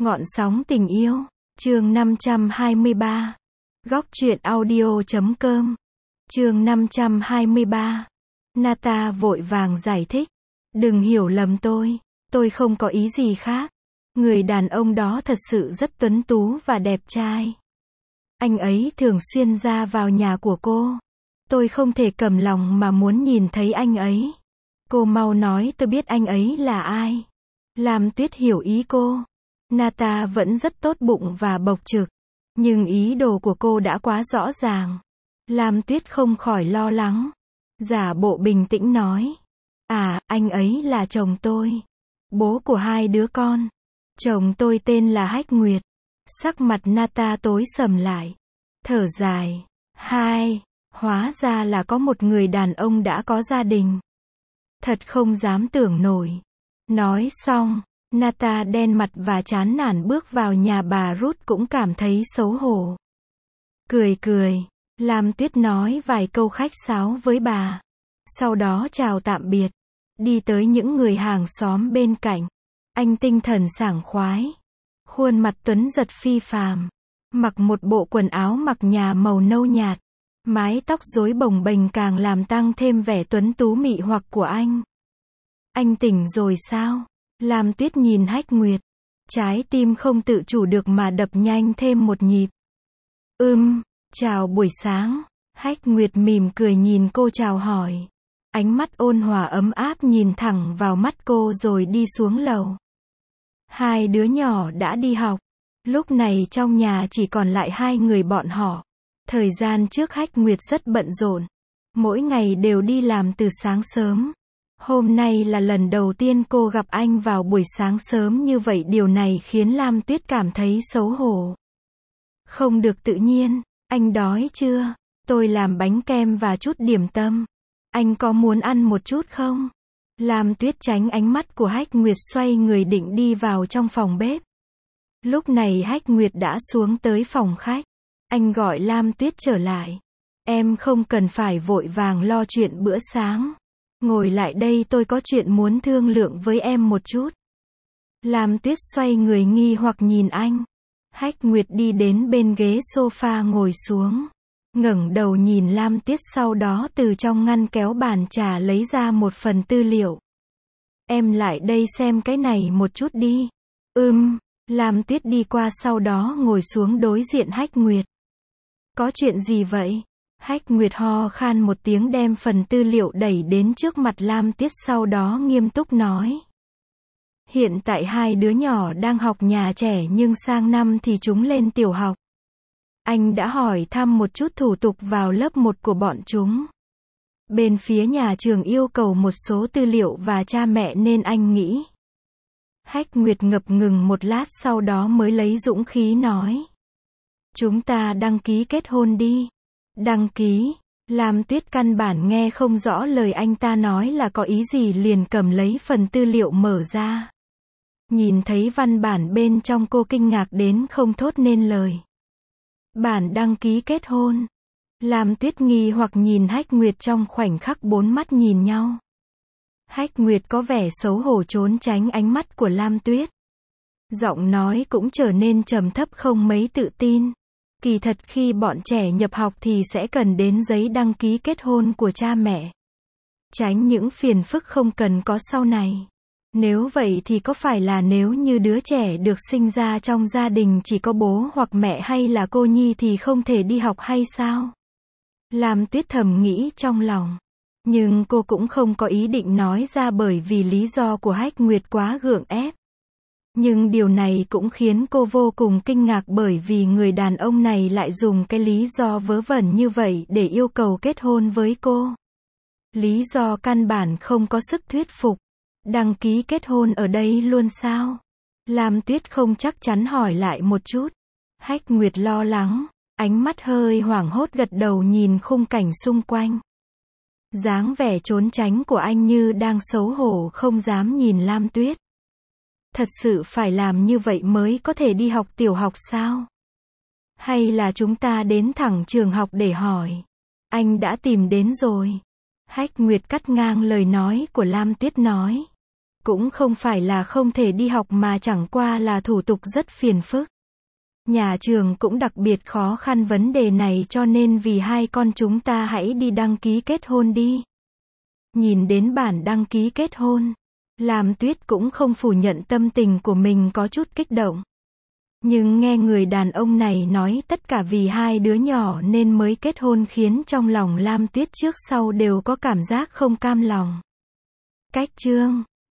Ngọn sóng tình yêu, chương 523. Góc truyện audio.com. Chương 523. Nata vội vàng giải thích. Đừng hiểu lầm tôi không có ý gì khác. Người đàn ông đó thật sự rất tuấn tú và đẹp trai. Anh ấy thường xuyên ra vào nhà của cô. Tôi không thể cầm lòng mà muốn nhìn thấy anh ấy. Cô mau nói tôi biết anh ấy là ai. Lam Tuyết hiểu ý cô. Nata vẫn rất tốt bụng và bộc trực. Nhưng ý đồ của cô đã quá rõ ràng. Lam Tuyết không khỏi lo lắng. Giả bộ bình tĩnh nói. Anh ấy là chồng tôi. Bố của 2 đứa con. Chồng tôi tên là Hách Nguyệt. Sắc mặt Nata tối sầm lại. Thở dài. Hóa ra là có một người đàn ông đã có gia đình. Thật không dám tưởng nổi. Nói xong, Nata đen mặt và chán nản bước vào nhà bà Ruth cũng cảm thấy xấu hổ. Cười, Lam Tuyết nói vài câu khách sáo với bà. Sau đó chào tạm biệt. Đi tới những người hàng xóm bên cạnh. Anh tinh thần sảng khoái. Khuôn mặt tuấn giật phi phàm. Mặc một bộ quần áo mặc nhà màu nâu nhạt. Mái tóc rối bồng bềnh càng làm tăng thêm vẻ tuấn tú mị hoặc của anh. Anh tỉnh rồi sao? Lam Tuyết nhìn Hách Nguyệt. Trái tim không tự chủ được mà đập nhanh thêm một nhịp. Chào buổi sáng. Hách Nguyệt mỉm cười nhìn cô chào hỏi. Ánh mắt ôn hòa ấm áp nhìn thẳng vào mắt cô rồi đi xuống lầu. 2 đứa nhỏ đã đi học. Lúc này trong nhà chỉ còn lại 2 người bọn họ. Thời gian trước Hách Nguyệt rất bận rộn. Mỗi ngày đều đi làm từ sáng sớm. Hôm nay là lần đầu tiên cô gặp anh vào buổi sáng sớm như vậy, điều này khiến Lam Tuyết cảm thấy xấu hổ. Không được tự nhiên. Anh đói chưa? Tôi làm bánh kem và chút điểm tâm. Anh có muốn ăn một chút không? Lam Tuyết tránh ánh mắt của Hách Nguyệt, xoay người định đi vào trong phòng bếp. Lúc này Hách Nguyệt đã xuống tới phòng khách. Anh gọi Lam Tuyết trở lại. Em không cần phải vội vàng lo chuyện bữa sáng. Ngồi lại đây, tôi có chuyện muốn thương lượng với em một chút. Lam Tuyết xoay người nghi hoặc nhìn anh. Hách Nguyệt đi đến bên ghế sofa ngồi xuống. Ngẩng đầu nhìn Lam Tuyết, sau đó từ trong ngăn kéo bàn trà lấy ra một phần tư liệu. Em lại đây xem cái này một chút đi. Lam Tuyết đi qua, sau đó ngồi xuống đối diện Hách Nguyệt. Có chuyện gì vậy? Hách Nguyệt ho khan một tiếng, đem phần tư liệu đẩy đến trước mặt Lam Tuyết, sau đó nghiêm túc nói. Hiện tại 2 đứa nhỏ đang học nhà trẻ, nhưng sang năm thì chúng lên tiểu học. Anh đã hỏi thăm một chút thủ tục vào lớp 1 của bọn chúng. Bên phía nhà trường yêu cầu một số tư liệu và cha mẹ nên anh nghĩ. Hách Nguyệt ngập ngừng một lát, sau đó mới lấy dũng khí nói. Chúng ta đăng ký kết hôn đi. Đăng ký? Lam Tuyết căn bản nghe không rõ lời anh ta nói là có ý gì, liền cầm lấy phần tư liệu mở ra. Nhìn thấy văn bản bên trong, cô kinh ngạc đến không thốt nên lời. Bản đăng ký kết hôn. Lam Tuyết nghi hoặc nhìn Hách Nguyệt, trong khoảnh khắc 4 mắt nhìn nhau. Hách Nguyệt có vẻ xấu hổ trốn tránh ánh mắt của Lam Tuyết. Giọng nói cũng trở nên trầm thấp, không mấy tự tin. Kỳ thật khi bọn trẻ nhập học thì sẽ cần đến giấy đăng ký kết hôn của cha mẹ. Tránh những phiền phức không cần có sau này. Nếu vậy thì có phải là nếu như đứa trẻ được sinh ra trong gia đình chỉ có bố hoặc mẹ hay là cô nhi thì không thể đi học hay sao? Lam Tuyết thầm nghĩ trong lòng. Nhưng cô cũng không có ý định nói ra, bởi vì lý do của Hách Nguyệt quá gượng ép. Nhưng điều này cũng khiến cô vô cùng kinh ngạc, bởi vì người đàn ông này lại dùng cái lý do vớ vẩn như vậy để yêu cầu kết hôn với cô. Lý do căn bản không có sức thuyết phục. Đăng ký kết hôn ở đây luôn sao? Lam Tuyết không chắc chắn hỏi lại một chút. Hách Nguyệt lo lắng, ánh mắt hơi hoảng hốt, gật đầu nhìn khung cảnh xung quanh. Dáng vẻ trốn tránh của anh như đang xấu hổ không dám nhìn Lam Tuyết. Thật sự phải làm như vậy mới có thể đi học tiểu học sao? Hay là chúng ta đến thẳng trường học để hỏi? Anh đã tìm đến rồi. Hách Nguyệt cắt ngang lời nói của Lam Tuyết nói. Cũng không phải là không thể đi học mà chẳng qua là thủ tục rất phiền phức. Nhà trường cũng đặc biệt khó khăn vấn đề này cho nên vì hai con chúng ta hãy đi đăng ký kết hôn đi. Nhìn đến bản đăng ký kết hôn, Lam Tuyết cũng không phủ nhận tâm tình của mình có chút kích động. Nhưng nghe người đàn ông này nói tất cả vì hai đứa nhỏ nên mới kết hôn khiến trong lòng Lam Tuyết trước sau đều có cảm giác không cam lòng. Cách chương